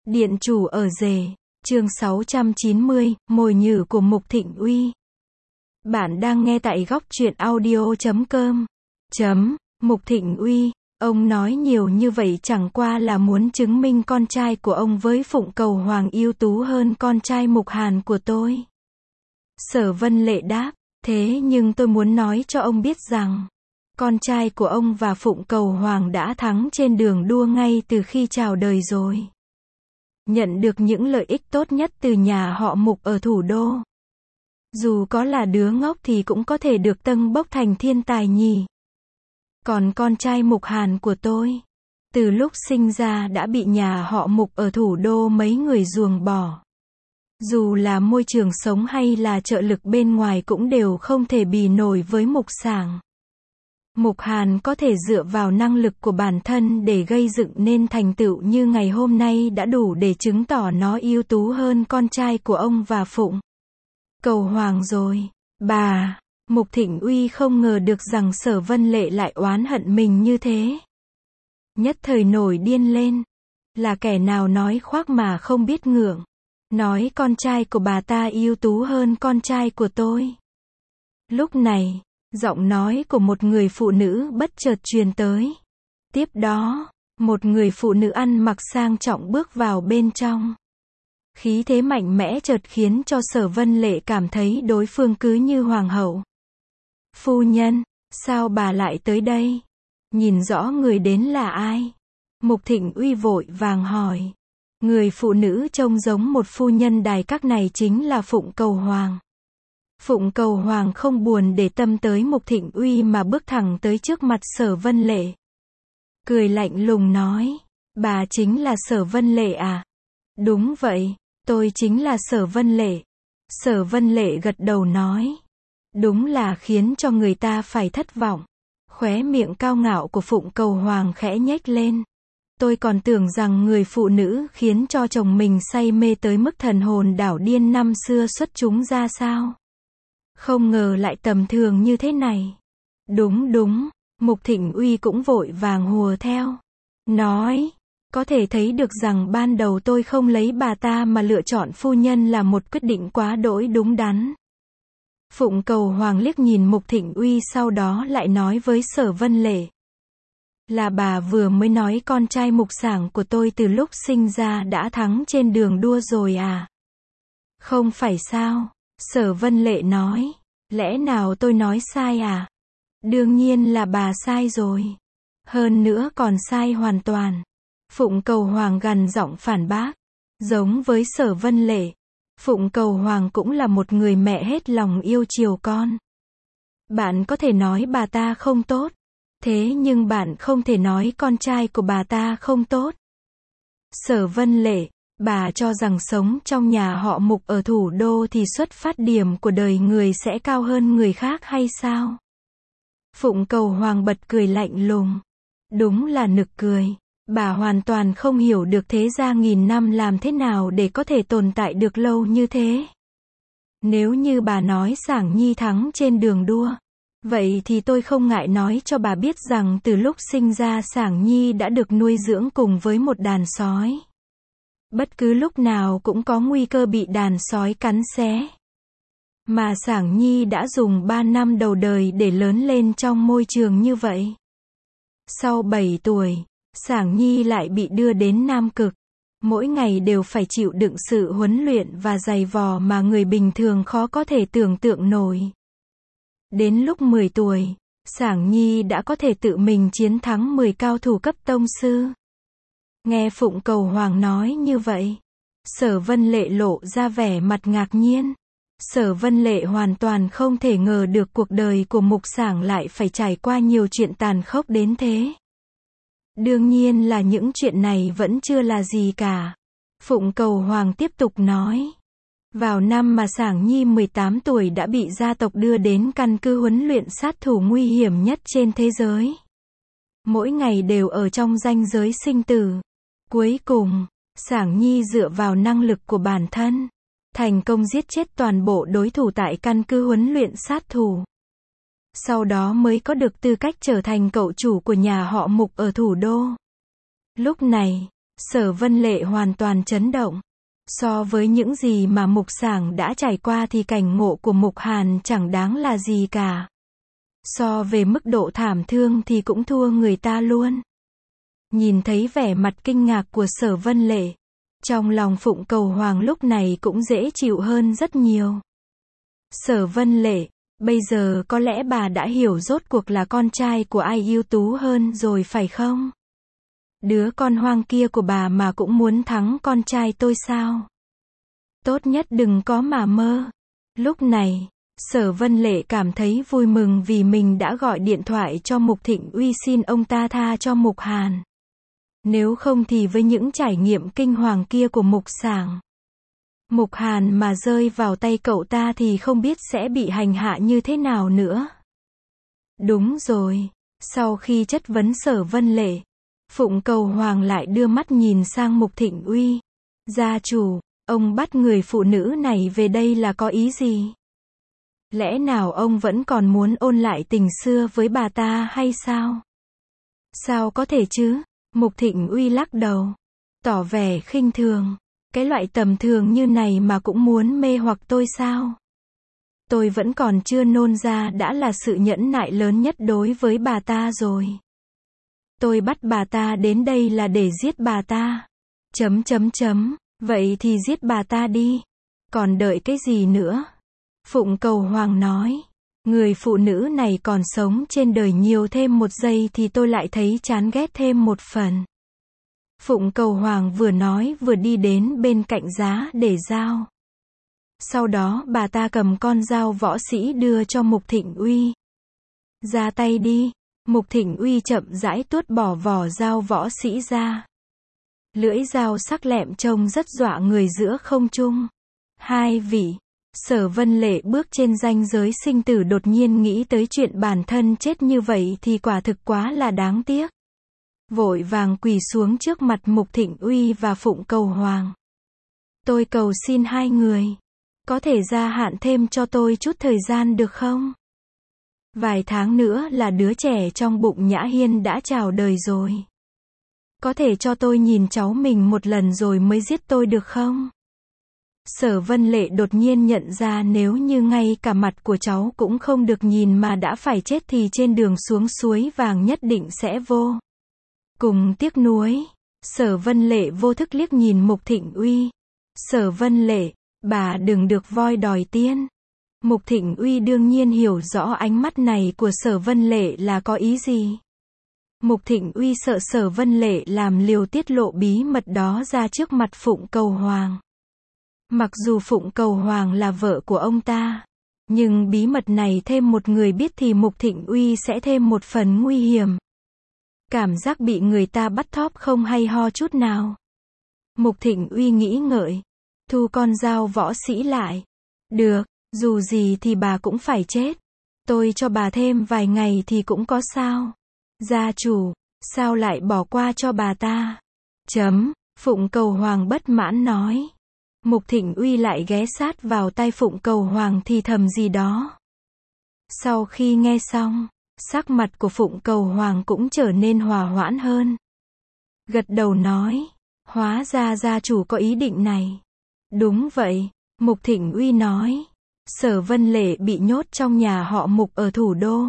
Điện chủ ở rể, chương 690, mồi nhử của Mục Thịnh Uy. Bạn đang nghe tại góc truyện audio.com. Mục Thịnh Uy, ông nói nhiều như vậy chẳng qua là muốn chứng minh con trai của ông với Phụng Cầu Hoàng ưu tú hơn con trai Mục Hàn của tôi. Sở Vân Lệ đáp, thế nhưng tôi muốn nói cho ông biết rằng, con trai của ông và Phụng Cầu Hoàng đã thắng trên đường đua ngay từ khi chào đời rồi. Nhận được những lợi ích tốt nhất từ nhà họ Mục ở thủ đô. Dù có là đứa ngốc thì cũng có thể được tâng bốc thành thiên tài nhỉ. Còn con trai Mục Hàn của tôi, từ lúc sinh ra đã bị nhà họ Mục ở thủ đô mấy người ruồng bỏ. Dù là môi trường sống hay là trợ lực bên ngoài cũng đều không thể bì nổi với Mục Sảng. Mục Hàn có thể dựa vào năng lực của bản thân để gây dựng nên thành tựu như ngày hôm nay đã đủ để chứng tỏ nó ưu tú hơn con trai của ông và Phụng Cầu Hoàng rồi. Bà, Mục Thịnh Uy không ngờ được rằng Sở Vân Lệ lại oán hận mình như thế. Nhất thời nổi điên lên. Là kẻ nào nói khoác mà không biết ngượng. Nói con trai của bà ta ưu tú hơn con trai của tôi. Lúc này, giọng nói của một người phụ nữ bất chợt truyền tới. Tiếp đó, một người phụ nữ ăn mặc sang trọng bước vào bên trong. Khí thế mạnh mẽ chợt khiến cho Sở Vân Lệ cảm thấy đối phương cứ như hoàng hậu. Phu nhân, sao bà lại tới đây? Nhìn rõ người đến là ai? Mục Thịnh Uy vội vàng hỏi. Người phụ nữ trông giống một phu nhân đài các này chính là Phụng Cầu Hoàng. Phụng Cầu Hoàng không buồn để tâm tới Mục Thịnh Uy mà bước thẳng tới trước mặt Sở Vân Lệ. Cười lạnh lùng nói, bà chính là Sở Vân Lệ à? Đúng vậy, tôi chính là Sở Vân Lệ. Sở Vân Lệ gật đầu nói. Đúng là khiến cho người ta phải thất vọng. Khóe miệng cao ngạo của Phụng Cầu Hoàng khẽ nhếch lên. Tôi còn tưởng rằng người phụ nữ khiến cho chồng mình say mê tới mức thần hồn đảo điên năm xưa xuất chúng ra sao. Không ngờ lại tầm thường như thế này. Đúng, Mục Thịnh Uy cũng vội vàng hùa theo. Nói, có thể thấy được rằng ban đầu tôi không lấy bà ta mà lựa chọn phu nhân là một quyết định quá đỗi đúng đắn. Phụng Cầu Hoàng liếc nhìn Mục Thịnh Uy sau đó lại nói với Sở Vân Lệ. Là bà vừa mới nói con trai Mục Sảng của tôi từ lúc sinh ra đã thắng trên đường đua rồi à? Không phải sao? Sở Vân Lệ nói. Lẽ nào tôi nói sai à? Đương nhiên là bà sai rồi. Hơn nữa còn sai hoàn toàn. Phụng Cầu Hoàng gằn giọng phản bác. Giống với Sở Vân Lệ, Phụng Cầu Hoàng cũng là một người mẹ hết lòng yêu chiều con. Bạn có thể nói bà ta không tốt. Thế nhưng bạn không thể nói con trai của bà ta không tốt. Sở Vân Lệ, bà cho rằng sống trong nhà họ Mục ở thủ đô thì xuất phát điểm của đời người sẽ cao hơn người khác hay sao? Phụng Cầu Hoàng bật cười lạnh lùng. Đúng là nực cười. Bà hoàn toàn không hiểu được thế gia nghìn năm làm thế nào để có thể tồn tại được lâu như thế. Nếu như bà nói Sảng Nhi thắng trên đường đua, vậy thì tôi không ngại nói cho bà biết rằng từ lúc sinh ra Sảng Nhi đã được nuôi dưỡng cùng với một đàn sói. Bất cứ lúc nào cũng có nguy cơ bị đàn sói cắn xé. Mà Sảng Nhi đã dùng 3 năm đầu đời để lớn lên trong môi trường như vậy. Sau 7 tuổi, Sảng Nhi lại bị đưa đến Nam Cực. Mỗi ngày đều phải chịu đựng sự huấn luyện và dày vò mà người bình thường khó có thể tưởng tượng nổi. Đến lúc 10 tuổi, Sảng Nhi đã có thể tự mình chiến thắng 10 cao thủ cấp tông sư. Nghe Phụng Cầu Hoàng nói như vậy, Sở Vân Lệ lộ ra vẻ mặt ngạc nhiên. Sở Vân Lệ hoàn toàn không thể ngờ được cuộc đời của Mục Sảng lại phải trải qua nhiều chuyện tàn khốc đến thế. Đương nhiên là những chuyện này vẫn chưa là gì cả. Phụng Cầu Hoàng tiếp tục nói. Vào năm mà Sảng Nhi 18 tuổi đã bị gia tộc đưa đến căn cứ huấn luyện sát thủ nguy hiểm nhất trên thế giới. Mỗi ngày đều ở trong ranh giới sinh tử. Cuối cùng, Sảng Nhi dựa vào năng lực của bản thân, thành công giết chết toàn bộ đối thủ tại căn cứ huấn luyện sát thủ. Sau đó mới có được tư cách trở thành cậu chủ của nhà họ Mục ở thủ đô. Lúc này, Sở Vân Lệ hoàn toàn chấn động. So với những gì mà Mục Sảng đã trải qua thì cảnh ngộ của Mục Hàn chẳng đáng là gì cả. So về mức độ thảm thương thì cũng thua người ta luôn. Nhìn thấy vẻ mặt kinh ngạc của Sở Vân Lệ, trong lòng Phụng Cầu Hoàng lúc này cũng dễ chịu hơn rất nhiều. Sở Vân Lệ, bây giờ có lẽ bà đã hiểu rốt cuộc là con trai của ai ưu tú hơn rồi phải không? Đứa con hoang kia của bà mà cũng muốn thắng con trai tôi sao? Tốt nhất đừng có mà mơ. Lúc này, Sở Vân Lệ cảm thấy vui mừng vì mình đã gọi điện thoại cho Mục Thịnh Uy xin ông ta tha cho Mục Hàn. Nếu không thì với những trải nghiệm kinh hoàng kia của Mục Sảng, Mục Hàn mà rơi vào tay cậu ta thì không biết sẽ bị hành hạ như thế nào nữa. Đúng rồi, sau khi chất vấn Sở Vân Lệ, Phụng Cầu Hoàng lại đưa mắt nhìn sang Mục Thịnh Uy. Gia chủ, ông bắt người phụ nữ này về đây là có ý gì? Lẽ nào ông vẫn còn muốn ôn lại tình xưa với bà ta hay sao? Sao có thể chứ? Mục Thịnh Uy lắc đầu, tỏ vẻ khinh thường. Cái loại tầm thường như này mà cũng muốn mê hoặc tôi sao? Tôi vẫn còn chưa nôn ra đã là sự nhẫn nại lớn nhất đối với bà ta rồi. Tôi bắt bà ta đến đây là để giết bà ta. Vậy thì giết bà ta đi. Còn đợi cái gì nữa? Phụng Cầu Hoàng nói. Người phụ nữ này còn sống trên đời nhiều thêm một giây thì tôi lại thấy chán ghét thêm một phần. Phụng Cầu Hoàng vừa nói vừa đi đến bên cạnh giá để dao. Sau đó bà ta cầm con dao võ sĩ đưa cho Mục Thịnh Uy. Ra tay đi. Mục Thịnh Uy chậm rãi tuốt bỏ vỏ dao võ sĩ ra. Lưỡi dao sắc lẹm trông rất dọa người giữa không trung. Hai vị. Sở Vân Lệ bước trên ranh giới sinh tử đột nhiên nghĩ tới chuyện bản thân chết như vậy thì quả thực quá là đáng tiếc. Vội vàng quỳ xuống trước mặt Mục Thịnh Uy và Phụng Cầu Hoàng. Tôi cầu xin hai người, có thể gia hạn thêm cho tôi chút thời gian được không? Vài tháng nữa là đứa trẻ trong bụng Nhã Hiên đã chào đời rồi. Có thể cho tôi nhìn cháu mình một lần rồi mới giết tôi được không? Sở Vân Lệ đột nhiên nhận ra nếu như ngay cả mặt của cháu cũng không được nhìn mà đã phải chết thì trên đường xuống suối vàng nhất định sẽ vô cùng tiếc nuối. Sở Vân Lệ vô thức liếc nhìn Mục Thịnh Uy. Sở Vân Lệ, bà đừng được voi đòi tiên. Mục Thịnh Uy đương nhiên hiểu rõ ánh mắt này của Sở Vân Lệ là có ý gì. Mục Thịnh Uy sợ Sở Vân Lệ làm liều tiết lộ bí mật đó ra trước mặt Phụng Cầu Hoàng. Mặc dù Phụng Cầu Hoàng là vợ của ông ta, nhưng bí mật này thêm một người biết thì Mục Thịnh Uy sẽ thêm một phần nguy hiểm. Cảm giác bị người ta bắt thóp không hay ho chút nào. Mục Thịnh Uy nghĩ ngợi, thu con dao võ sĩ lại. Được, dù gì thì bà cũng phải chết. Tôi cho bà thêm vài ngày thì cũng có sao. Gia chủ, sao lại bỏ qua cho bà ta? Phụng Cầu Hoàng bất mãn nói. Mục Thịnh Uy lại ghé sát vào tai Phụng Cầu Hoàng thì thầm gì đó. Sau khi nghe xong, sắc mặt của Phụng Cầu Hoàng cũng trở nên hòa hoãn hơn. Gật đầu nói, hóa ra gia chủ có ý định này. Đúng vậy, Mục Thịnh Uy nói. Sở Vân Lệ bị nhốt trong nhà họ Mục ở thủ đô.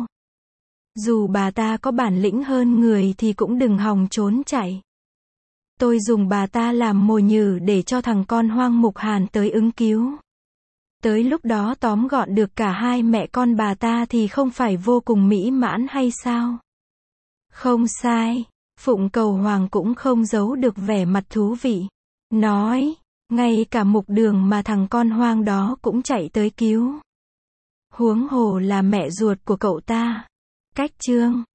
Dù bà ta có bản lĩnh hơn người thì cũng đừng hòng trốn chạy. Tôi dùng bà ta làm mồi nhử để cho thằng con hoang Mục Hàn tới ứng cứu. Tới lúc đó tóm gọn được cả hai mẹ con bà ta thì không phải vô cùng mỹ mãn hay sao? Không sai, Phụng Cầu Hoàng cũng không giấu được vẻ mặt thú vị. Nói, ngay cả Mục Đường mà thằng con hoang đó cũng chạy tới cứu. Huống hồ là mẹ ruột của cậu ta. Cách chương